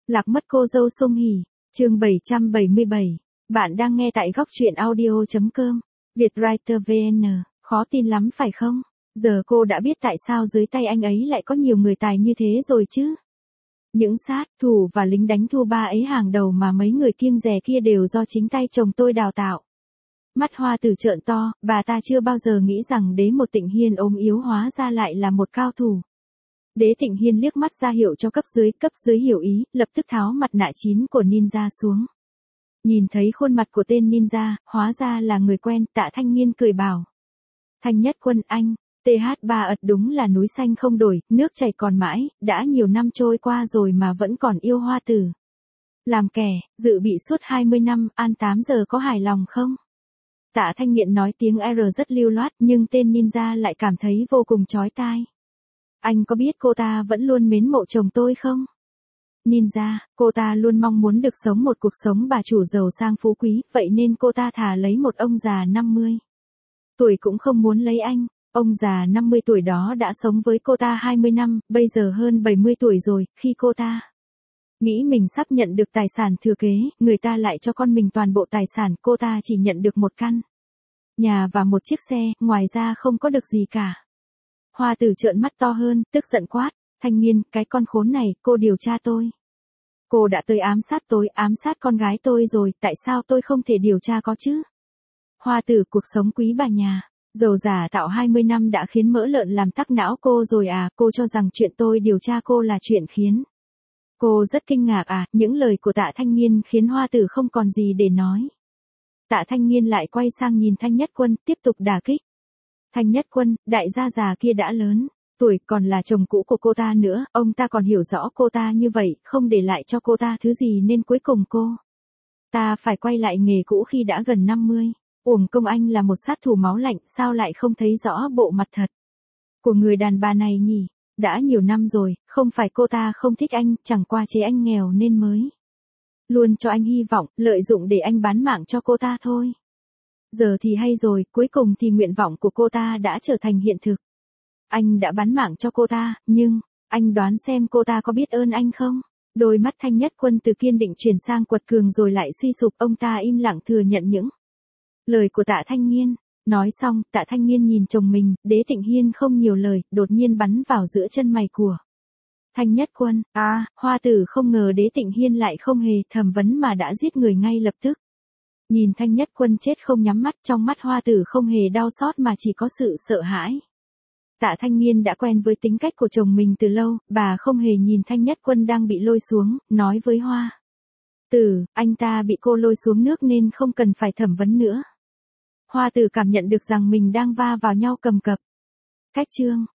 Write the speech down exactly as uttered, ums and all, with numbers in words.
Lạc mất cô dâu Song Hỷ, chương bảy trăm bảy mươi bảy. Bạn đang nghe tại góc truyện audio chấm com. Vietwriter vê en, khó tin lắm phải không? Giờ cô đã biết tại sao dưới tay anh ấy lại có nhiều người tài như thế rồi chứ? Những sát thủ và lính đánh thu ba ấy hàng đầu mà mấy người kiêng dè kia đều do chính tay chồng tôi đào tạo. Mắt Hoa Tử trợn to, bà ta chưa bao giờ nghĩ rằng Đế một Tịnh Hiên ốm yếu hóa ra lại là một cao thủ. Đế Tịnh Hiên liếc mắt ra hiệu cho cấp dưới, cấp dưới hiểu ý, lập tức tháo mặt nạ chín của ninja xuống. Nhìn thấy khuôn mặt của tên ninja, hóa ra là người quen, Tạ Thanh Nghiên cười bảo. Thanh Nhất Quân anh, tê hát ba ật đúng là núi xanh không đổi, nước chảy còn mãi, đã nhiều năm trôi qua rồi mà vẫn còn yêu Hoa Tử. Làm kẻ, dự bị suốt hai mươi năm, an tám giờ có hài lòng không? Tạ Thanh Nghiện nói tiếng R rất lưu loát nhưng tên ninja lại cảm thấy vô cùng chói tai. Anh có biết cô ta vẫn luôn mến mộ chồng tôi không? Ninja, cô ta luôn mong muốn được sống một cuộc sống bà chủ giàu sang phú quý, vậy nên cô ta thà lấy một ông già năm mươi tuổi cũng không muốn lấy anh. Ông già năm mươi tuổi đó đã sống với cô ta hai mươi năm, bây giờ hơn bảy mươi tuổi rồi, khi cô ta nghĩ mình sắp nhận được tài sản thừa kế, người ta lại cho con mình toàn bộ tài sản, cô ta chỉ nhận được một căn nhà và một chiếc xe, ngoài ra không có được gì cả. Hoa Tử trợn mắt to hơn, tức giận quát, Thanh Nghiên, cái con khốn này, cô điều tra tôi. Cô đã tới ám sát tôi, ám sát con gái tôi rồi, tại sao tôi không thể điều tra có chứ? Hoa Tử, cuộc sống quý bà nhà, giàu giả tạo hai mươi năm đã khiến mỡ lợn làm tắc não cô rồi à, cô cho rằng chuyện tôi điều tra cô là chuyện khiến cô rất kinh ngạc à? Những lời của Tạ Thanh Nghiên khiến Hoa Tử không còn gì để nói. Tạ Thanh Nghiên lại quay sang nhìn Thanh Nhất Quân, tiếp tục đả kích. Thanh Nhất Quân, đại gia già kia đã lớn tuổi, còn là chồng cũ của cô ta nữa, ông ta còn hiểu rõ cô ta như vậy, không để lại cho cô ta thứ gì nên cuối cùng cô ta phải quay lại nghề cũ khi đã gần năm mươi. Uổng công anh là một sát thủ máu lạnh, sao lại không thấy rõ bộ mặt thật của người đàn bà này nhỉ? Đã nhiều năm rồi, không phải cô ta không thích anh, chẳng qua chế anh nghèo nên mới luôn cho anh hy vọng, lợi dụng để anh bán mạng cho cô ta thôi. Giờ thì hay rồi, cuối cùng thì nguyện vọng của cô ta đã trở thành hiện thực. Anh đã bán mạng cho cô ta, nhưng, anh đoán xem cô ta có biết ơn anh không? Đôi mắt Thanh Nhất Quân từ kiên định chuyển sang quật cường rồi lại suy sụp, ông ta im lặng thừa nhận những lời của Tạ Thanh Nghiên. Nói xong, Tạ Thanh Nghiên nhìn chồng mình, Đế Tịnh Hiên không nhiều lời, đột nhiên bắn vào giữa chân mày của Thanh Nhất Quân. À, Hoa Tử không ngờ Đế Tịnh Hiên lại không hề thẩm vấn mà đã giết người ngay lập tức. Nhìn Thanh Nhất Quân chết không nhắm mắt, trong mắt Hoa Tử không hề đau xót mà chỉ có sự sợ hãi. Tạ Thanh Nghiên đã quen với tính cách của chồng mình từ lâu, bà không hề nhìn Thanh Nhất Quân đang bị lôi xuống, nói với Hoa Tử, anh ta bị cô lôi xuống nước nên không cần phải thẩm vấn nữa. Hoa Tử cảm nhận được rằng mình đang va vào nhau cầm cập. Cách chương